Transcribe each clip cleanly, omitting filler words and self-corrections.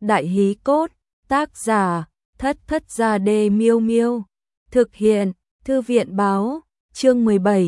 Đại hí cốt, tác giả, Thất Thất Gia Đê Miêu Miêu. Thực hiện, Thư viện Báo, chương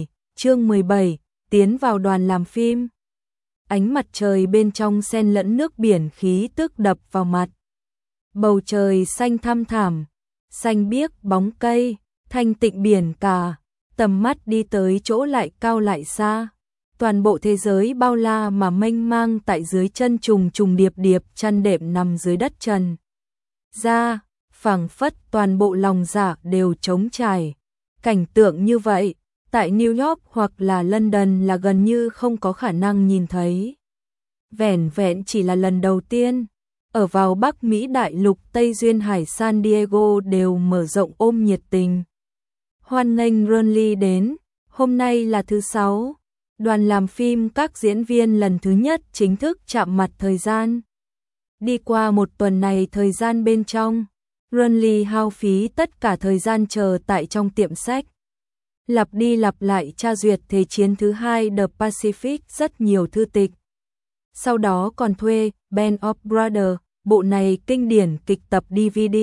17, tiến vào đoàn làm phim. Ánh mặt trời bên trong xen lẫn nước biển khí tức đập vào mặt. Bầu trời xanh thăm thẳm, xanh biếc bóng cây, thanh tịnh biển cả, tầm mắt đi tới chỗ lại cao lại xa. Toàn bộ thế giới bao la mà mênh mang tại dưới chân trùng trùng điệp điệp chăn đệm nằm dưới đất trần. Ra, phảng phất toàn bộ lòng dạ đều trống trải. Cảnh tượng như vậy, tại New York hoặc là London là gần như không có khả năng nhìn thấy. Vẻn vẹn chỉ là lần đầu tiên, ở vào Bắc Mỹ đại lục Tây Duyên Hải San Diego đều mở rộng ôm nhiệt tình. Hoan nghênh Ronly đến, hôm nay là thứ 6. Đoàn làm phim các diễn viên lần thứ nhất chính thức chạm mặt thời gian. Đi qua một tuần này thời gian bên trong, Ronly hao phí tất cả thời gian chờ tại trong tiệm sách. Lặp đi lặp lại tra duyệt Thế chiến thứ 2 The Pacific rất nhiều thư tịch. Sau đó còn thuê Band of Brothers, bộ này kinh điển kịch tập DVD.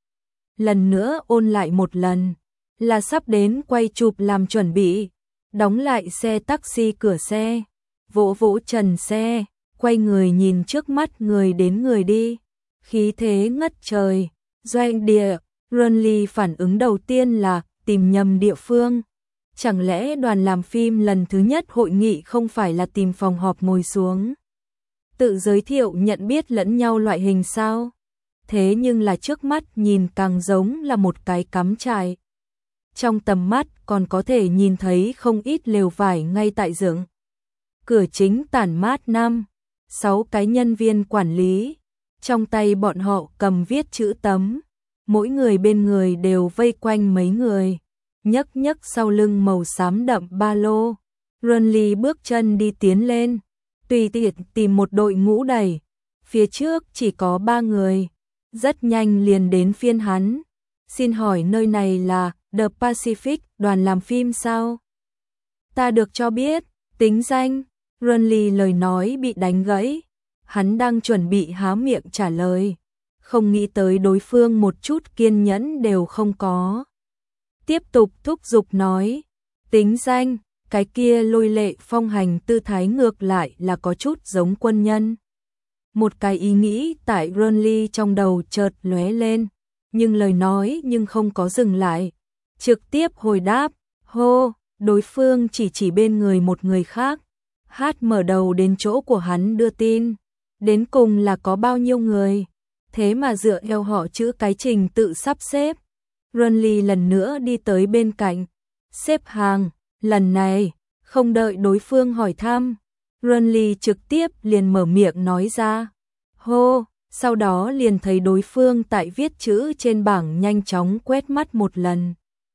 Lần nữa ôn lại một lần, là sắp đến quay chụp làm chuẩn bị. Đóng lại xe taxi cửa xe, vỗ vỗ trần xe, quay người nhìn trước mắt người đến người đi. Khí thế ngất trời, doanh địa, Ronly phản ứng đầu tiên là tìm nhầm địa phương. Chẳng lẽ đoàn làm phim lần thứ nhất hội nghị không phải là tìm phòng họp ngồi xuống tự giới thiệu nhận biết lẫn nhau loại hình sao? Thế nhưng là trước mắt nhìn càng giống là một cái cắm trại. Trong tầm mắt còn có thể nhìn thấy không ít lều vải ngay tại dựng. Cửa chính tản mát 5-6 cái nhân viên quản lý. Trong tay bọn họ cầm viết chữ tấm. Mỗi người bên người đều vây quanh mấy người. Nhấc nhấc sau lưng màu xám đậm ba lô. Ronly bước chân đi tiến lên. Tùy tiện tìm một đội ngũ đẩy. Phía trước chỉ có 3 người. Rất nhanh liền đến phiên hắn. Xin hỏi nơi này là The Pacific, đoàn làm phim sao? Ta được cho biết, tính danh. Ronly lời nói bị đánh gãy. Hắn đang chuẩn bị há miệng trả lời. Không nghĩ tới đối phương một chút kiên nhẫn đều không có. Tiếp tục thúc giục nói. Tính danh, cái kia lôi lệ phong hành tư thái ngược lại là có chút giống quân nhân. Một cái ý nghĩ tại Ronly trong đầu chợt lóe lên. Nhưng lời nói nhưng không có dừng lại. Trực tiếp hồi đáp, hô, đối phương chỉ bên người một người khác. Hát mở đầu đến chỗ của hắn đưa tin. Đến cùng là có bao nhiêu người. Thế mà dựa theo họ chữ cái trình tự sắp xếp. Ronly lần nữa đi tới bên cạnh. Xếp hàng, lần này, không đợi đối phương hỏi thăm. Ronly trực tiếp liền mở miệng nói ra. Hô, sau đó liền thấy đối phương tại viết chữ trên bảng nhanh chóng quét mắt một lần.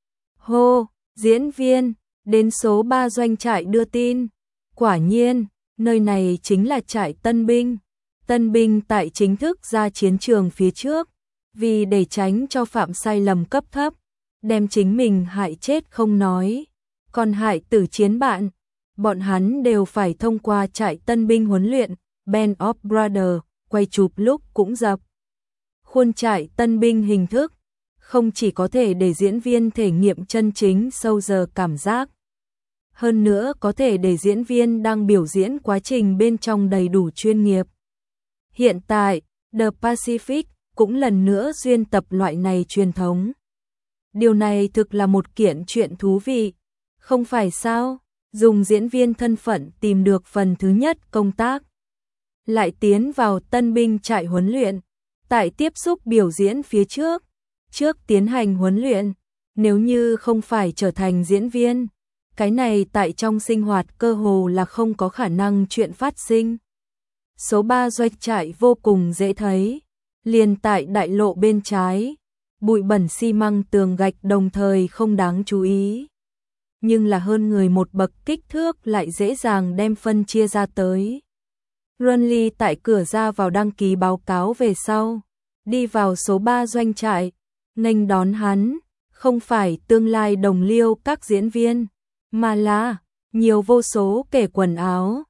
Hô, diễn viên, đến số 3 doanh trại đưa tin. Quả nhiên, nơi này chính là trại tân binh. Tân binh tại chính thức ra chiến trường phía trước. Vì để tránh cho phạm sai lầm cấp thấp, đem chính mình hại chết không nói. Còn hại tử chiến bạn, bọn hắn đều phải thông qua trại tân binh huấn luyện, Band of Brothers, quay chụp lúc cũng dập. Khuôn trại tân binh hình thức, không chỉ có thể để diễn viên thể nghiệm chân chính sâu giờ cảm giác. Hơn nữa có thể để diễn viên đang biểu diễn quá trình bên trong đầy đủ chuyên nghiệp. Hiện tại, The Pacific cũng lần nữa duyên tập loại này truyền thống. Điều này thực là một kiện chuyện thú vị, không phải sao? Dùng diễn viên thân phận tìm được phần thứ nhất công tác. Lại tiến vào tân binh trại huấn luyện, tại tiếp xúc biểu diễn phía trước tiến hành huấn luyện, nếu như không phải trở thành diễn viên, cái này tại trong sinh hoạt cơ hồ là không có khả năng chuyện phát sinh. Số 3 doanh trại vô cùng dễ thấy, liền tại đại lộ bên trái, bụi bẩn xi măng tường gạch đồng thời không đáng chú ý. Nhưng là hơn người một bậc kích thước lại dễ dàng đem phân chia ra tới. Ronly tại cửa ra vào đăng ký báo cáo về sau, đi vào số 3 doanh trại, nghênh đón hắn, không phải tương lai đồng liêu các diễn viên, mà là nhiều vô số kẻ quần áo,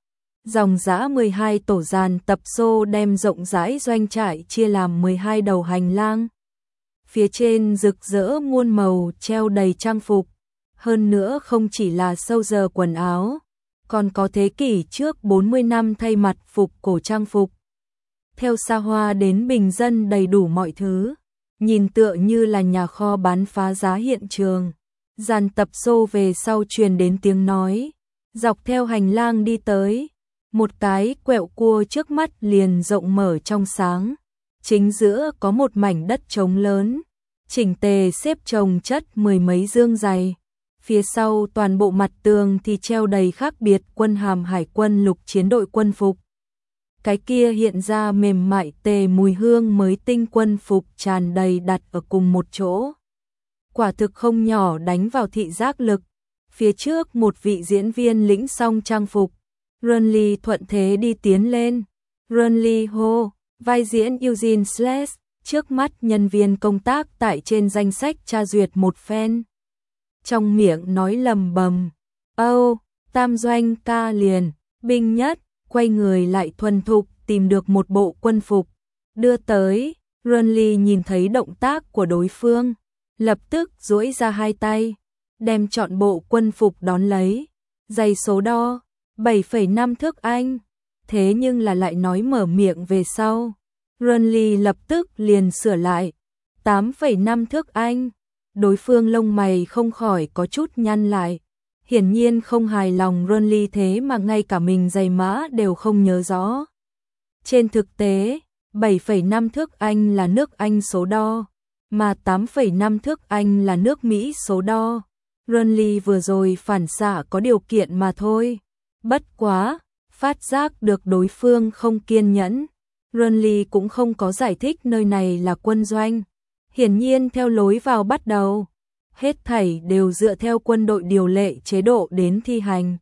Dòng dã 12 tổ dàn tập xô đem rộng rãi doanh trại chia làm 12 đầu hành lang. Phía trên rực rỡ muôn màu treo đầy trang phục. Hơn nữa không chỉ là sâu giờ quần áo, còn có thế kỷ trước 40 năm thay mặt phục cổ trang phục. Theo xa hoa đến bình dân đầy đủ mọi thứ, nhìn tựa như là nhà kho bán phá giá hiện trường. Dàn tập xô về sau truyền đến tiếng nói, dọc theo hành lang đi tới, một cái quẹo cua trước mắt liền rộng mở trong sáng. Chính giữa có một mảnh đất trống lớn, chỉnh tề xếp chồng chất mười mấy dương dày. Phía sau toàn bộ mặt tường thì treo đầy khác biệt quân hàm hải quân lục chiến đội quân phục. Cái kia hiện ra mềm mại tề mùi hương mới tinh quân phục tràn đầy đặt ở cùng một chỗ. Quả thực không nhỏ đánh vào thị giác lực. Phía trước một vị diễn viên lĩnh xong trang phục. Runley thuận thế đi tiến lên. Runley hô, vai diễn Eugene Sless, trước mắt nhân viên công tác tại trên danh sách tra duyệt một phen. Trong miệng nói lầm bầm, tam doanh ca liền, binh nhất, quay người lại thuần thục tìm được một bộ quân phục, đưa tới. Runley nhìn thấy động tác của đối phương, lập tức duỗi ra hai tay, đem trọn bộ quân phục đón lấy. Giày số đo 7,5 thước Anh. Thế nhưng là lại nói mở miệng về sau, Runley lập tức liền sửa lại 8,5 thước Anh. Đối phương lông mày không khỏi có chút nhăn lại, hiển nhiên không hài lòng Runley thế mà ngay cả mình giày mã đều không nhớ rõ. Trên thực tế, 7,5 thước Anh là nước Anh số đo, mà 8,5 thước Anh là nước Mỹ số đo. Runley vừa rồi phản xạ có điều kiện mà thôi. Bất quá, phát giác được đối phương không kiên nhẫn, Runley cũng không có giải thích nơi này là quân doanh. Hiển nhiên theo lối vào bắt đầu, hết thảy đều dựa theo quân đội điều lệ chế độ đến thi hành.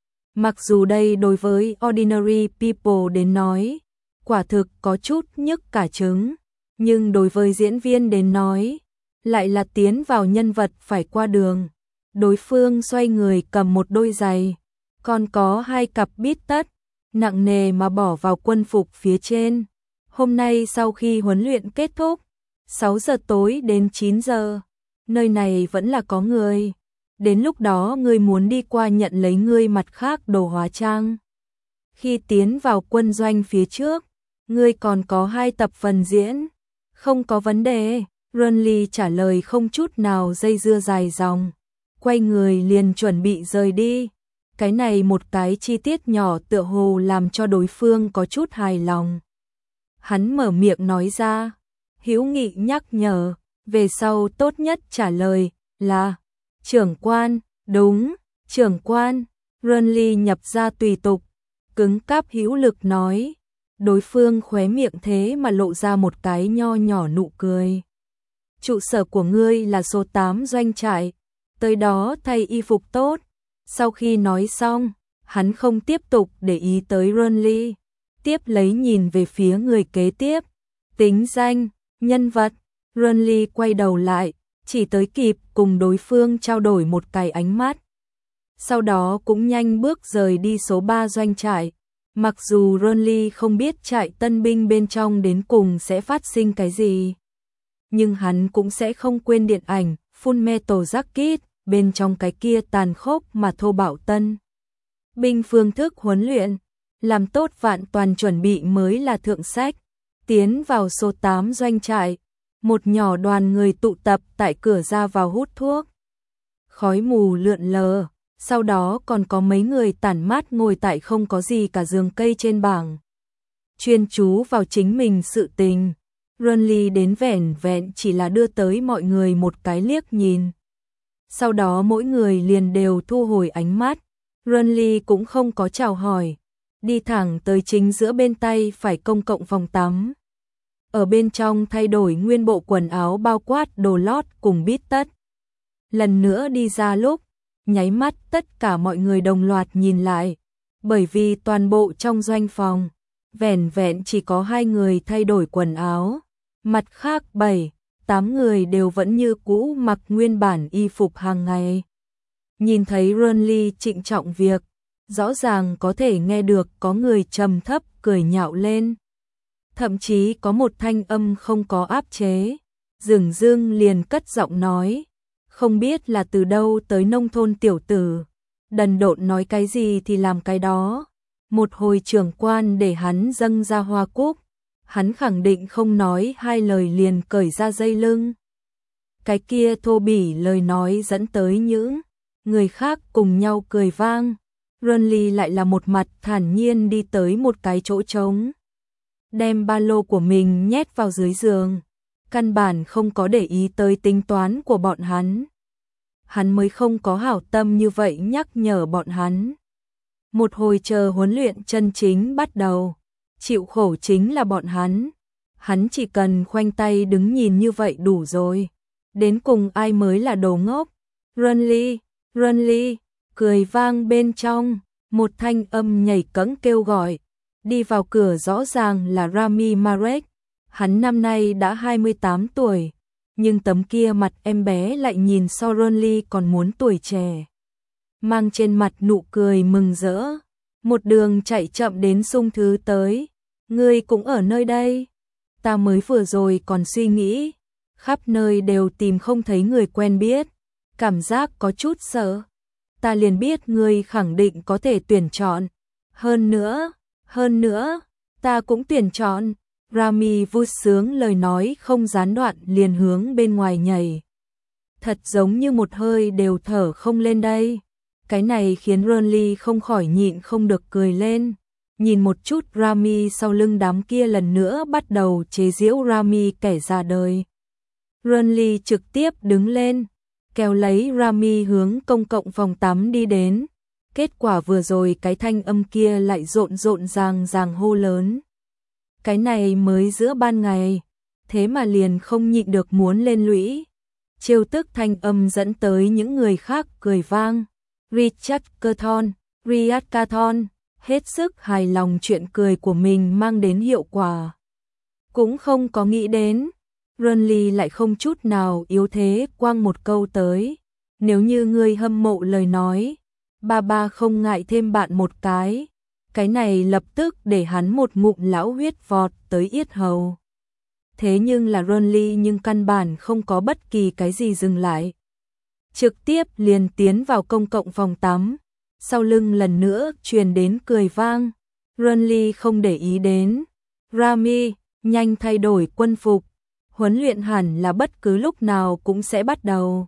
Mặc dù đây đối với ordinary people đến nói, quả thực có chút nhức cả trứng, nhưng đối với diễn viên đến nói, lại là tiến vào nhân vật phải qua đường. Đối phương xoay người cầm một đôi giày, còn có hai cặp bít tất, nặng nề mà bỏ vào quân phục phía trên. Hôm nay sau khi huấn luyện kết thúc, 6 giờ tối đến 9 giờ, nơi này vẫn là có người. Đến lúc đó ngươi muốn đi qua nhận lấy ngươi mặt khác đồ hóa trang. Khi tiến vào quân doanh phía trước, ngươi còn có 2 tập phần diễn. Không có vấn đề, Runley trả lời không chút nào dây dưa dài dòng. Quay người liền chuẩn bị rời đi. Cái này một cái chi tiết nhỏ tựa hồ làm cho đối phương có chút hài lòng. Hắn mở miệng nói ra, hữu nghị nhắc nhở, về sau tốt nhất trả lời là trưởng quan. Đúng, trưởng quan. Runley nhập ra tùy tục, cứng cáp hữu lực nói. Đối phương khóe miệng thế mà lộ ra một cái nho nhỏ nụ cười. Trụ sở của ngươi là số 8 doanh trại, tới đó thay y phục tốt. Sau khi nói xong, hắn không tiếp tục để ý tới Runley, tiếp lấy nhìn về phía người kế tiếp. Tính danh, nhân vật. Runley quay đầu lại, chỉ tới kịp cùng đối phương trao đổi một cái ánh mắt. Sau đó cũng nhanh bước rời đi số 3 doanh trại. Mặc dù Runley không biết trại tân binh bên trong đến cùng sẽ phát sinh cái gì, nhưng hắn cũng sẽ không quên điện ảnh Full Metal Jacket bên trong cái kia tàn khốc mà thô bạo tân binh phương thức huấn luyện. Làm tốt vạn toàn chuẩn bị mới là thượng sách. Tiến vào số 8 doanh trại, một nhỏ đoàn người tụ tập tại cửa ra vào hút thuốc. Khói mù lượn lờ, sau đó còn có mấy người tản mát ngồi tại không có gì cả giường cây trên bảng. Chuyên chú vào chính mình sự tình. Runley đến vẻn vẹn chỉ là đưa tới mọi người một cái liếc nhìn. Sau đó mỗi người liền đều thu hồi ánh mắt. Runley cũng không có chào hỏi, đi thẳng tới chính giữa bên tay phải công cộng phòng tắm. Ở bên trong thay đổi nguyên bộ quần áo bao quát đồ lót cùng bít tất. Lần nữa đi ra lúc, nháy mắt tất cả mọi người đồng loạt nhìn lại, bởi vì toàn bộ trong doanh phòng, vẻn vẹn chỉ có 2 người thay đổi quần áo, mặt khác 7, 8 người đều vẫn như cũ mặc nguyên bản y phục hàng ngày. Nhìn thấy Runley trịnh trọng việc, rõ ràng có thể nghe được có người trầm thấp cười nhạo lên. Thậm chí có một thanh âm không có áp chế, dửng dưng liền cất giọng nói, không biết là từ đâu tới nông thôn tiểu tử, đần độn nói cái gì thì làm cái đó. Một hồi trưởng quan để hắn dâng ra hoa cúc, hắn khẳng định không nói hai lời liền cởi ra dây lưng. Cái kia thô bỉ lời nói dẫn tới những người khác cùng nhau cười vang. Runly lại là một mặt thản nhiên đi tới một cái chỗ trống, đem ba lô của mình nhét vào dưới giường, căn bản không có để ý tới tính toán của bọn hắn. Hắn mới không có hảo tâm như vậy nhắc nhở bọn hắn. Một hồi chờ huấn luyện chân chính bắt đầu, chịu khổ chính là bọn hắn. Hắn chỉ cần khoanh tay đứng nhìn như vậy đủ rồi. Đến cùng ai mới là đồ ngốc? Runly, Runly, cười vang bên trong, một thanh âm nhảy cẫng kêu gọi. Đi vào cửa rõ ràng là Rami Malek. Hắn năm nay đã 28 tuổi, nhưng tấm kia mặt em bé lại nhìn so Runly còn muốn tuổi trẻ. Mang trên mặt nụ cười mừng rỡ, một đường chạy chậm đến sung thứ tới. Ngươi cũng ở nơi đây? Ta mới vừa rồi còn suy nghĩ, khắp nơi đều tìm không thấy người quen biết, cảm giác có chút sợ. Ta liền biết ngươi khẳng định có thể tuyển chọn. Hơn nữa, ta cũng tuyển chọn. Rami vui sướng lời nói không gián đoạn liền hướng bên ngoài nhảy. Thật giống như một hơi đều thở không lên đây. Cái này khiến Runly không khỏi nhịn không được cười lên. Nhìn một chút Rami sau lưng đám kia lần nữa bắt đầu chế giễu Rami kẻ già đời. Runly trực tiếp đứng lên, kéo lấy Rami hướng công cộng phòng tắm đi đến. Kết quả vừa rồi cái thanh âm kia lại rộn ràng hô lớn. Cái này mới giữa ban ngày, thế mà liền không nhịn được muốn lên lũy. Trêu tức thanh âm dẫn tới những người khác cười vang. Richard Caton hết sức hài lòng chuyện cười của mình mang đến hiệu quả. Cũng không có nghĩ đến, Runly lại không chút nào yếu thế quăng một câu tới. Nếu như ngươi hâm mộ lời nói, ba không ngại thêm bạn một cái. Cái này lập tức để hắn một ngụm lão huyết vọt tới yết hầu. Thế nhưng là Runly nhưng căn bản không có bất kỳ cái gì dừng lại. Trực tiếp liền tiến vào công cộng phòng tắm. Sau lưng lần nữa truyền đến cười vang. Runly không để ý đến. Rami, nhanh thay đổi quân phục. Huấn luyện hẳn là bất cứ lúc nào cũng sẽ bắt đầu.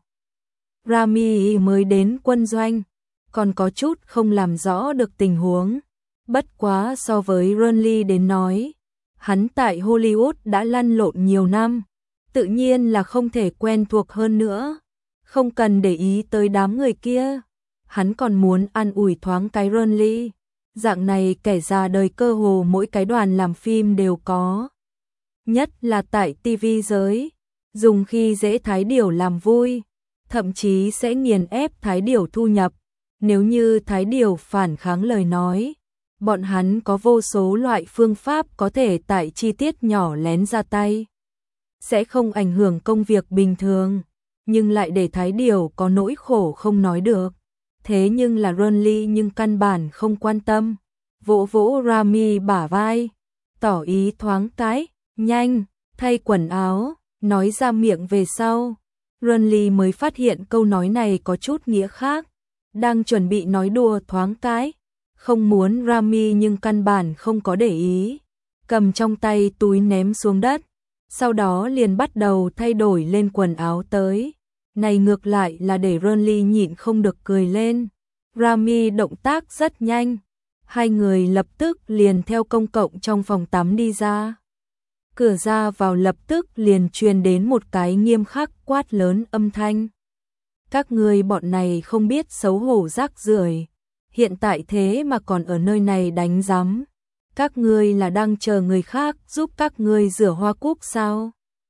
Rami mới đến quân doanh, còn có chút không làm rõ được tình huống. Bất quá so với Runly đến nói, hắn tại Hollywood đã lăn lộn nhiều năm, tự nhiên là không thể quen thuộc hơn nữa. Không cần để ý tới đám người kia, hắn còn muốn an ủi thoáng cái Runly. Dạng này kẻ già đời cơ hồ mỗi cái đoàn làm phim đều có. Nhất là tại TV giới, dùng khi dễ Thái Điểu làm vui, thậm chí sẽ nghiền ép Thái Điểu thu nhập. Nếu như Thái Điểu phản kháng lời nói, bọn hắn có vô số loại phương pháp có thể tại chi tiết nhỏ lén ra tay. Sẽ không ảnh hưởng công việc bình thường, nhưng lại để Thái Điểu có nỗi khổ không nói được. Thế nhưng là Runly nhưng căn bản không quan tâm, vỗ vỗ Rami bả vai, tỏ ý thoáng cái, nhanh, thay quần áo, nói ra miệng về sau. Runly mới phát hiện câu nói này có chút nghĩa khác, đang chuẩn bị nói đùa thoáng cái, không muốn Rami nhưng căn bản không có để ý, cầm trong tay túi ném xuống đất, sau đó liền bắt đầu thay đổi lên quần áo tới. Này ngược lại là để Runly nhịn không được cười lên. Rami động tác rất nhanh, hai người lập tức liền theo công cộng trong phòng tắm đi ra. Cửa ra vào lập tức liền truyền đến một cái nghiêm khắc quát lớn âm thanh. Các ngươi bọn này không biết xấu hổ rác rưởi, hiện tại thế mà còn ở nơi này đánh rắm. Các ngươi là đang chờ người khác giúp các ngươi rửa hoa cúc sao?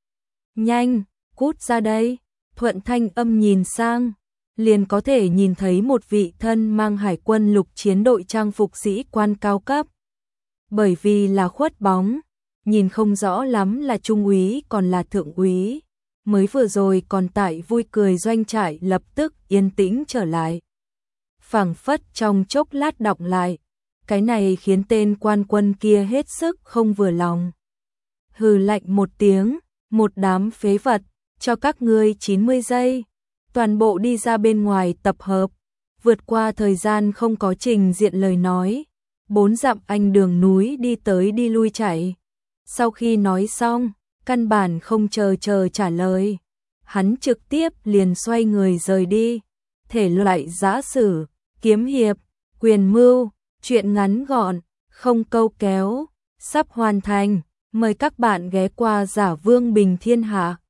Nhanh, cút ra đây. Thuận thanh âm nhìn sang, liền có thể nhìn thấy một vị thân mang hải quân lục chiến đội trang phục sĩ quan cao cấp. Bởi vì là khuất bóng, nhìn không rõ lắm là trung úy còn là thượng úy. Mới vừa rồi còn tại vui cười doanh trại lập tức yên tĩnh trở lại. phảng phất trong chốc lát đọng lại. Cái này khiến tên quan quân kia hết sức không vừa lòng. Hừ lạnh một tiếng, một đám phế vật, cho các ngươi 90 giây. Toàn bộ đi ra bên ngoài tập hợp. Vượt qua thời gian không có trình diện lời nói. 4 dặm anh đường núi đi tới đi lui chạy. Sau khi nói xong, căn bản không chờ trả lời. Hắn trực tiếp liền xoay người rời đi. Thể loại giã sử, kiếm hiệp, quyền mưu, chuyện ngắn gọn, không câu kéo, sắp hoàn thành. Mời các bạn ghé qua Giả Vương Bình Thiên Hạ.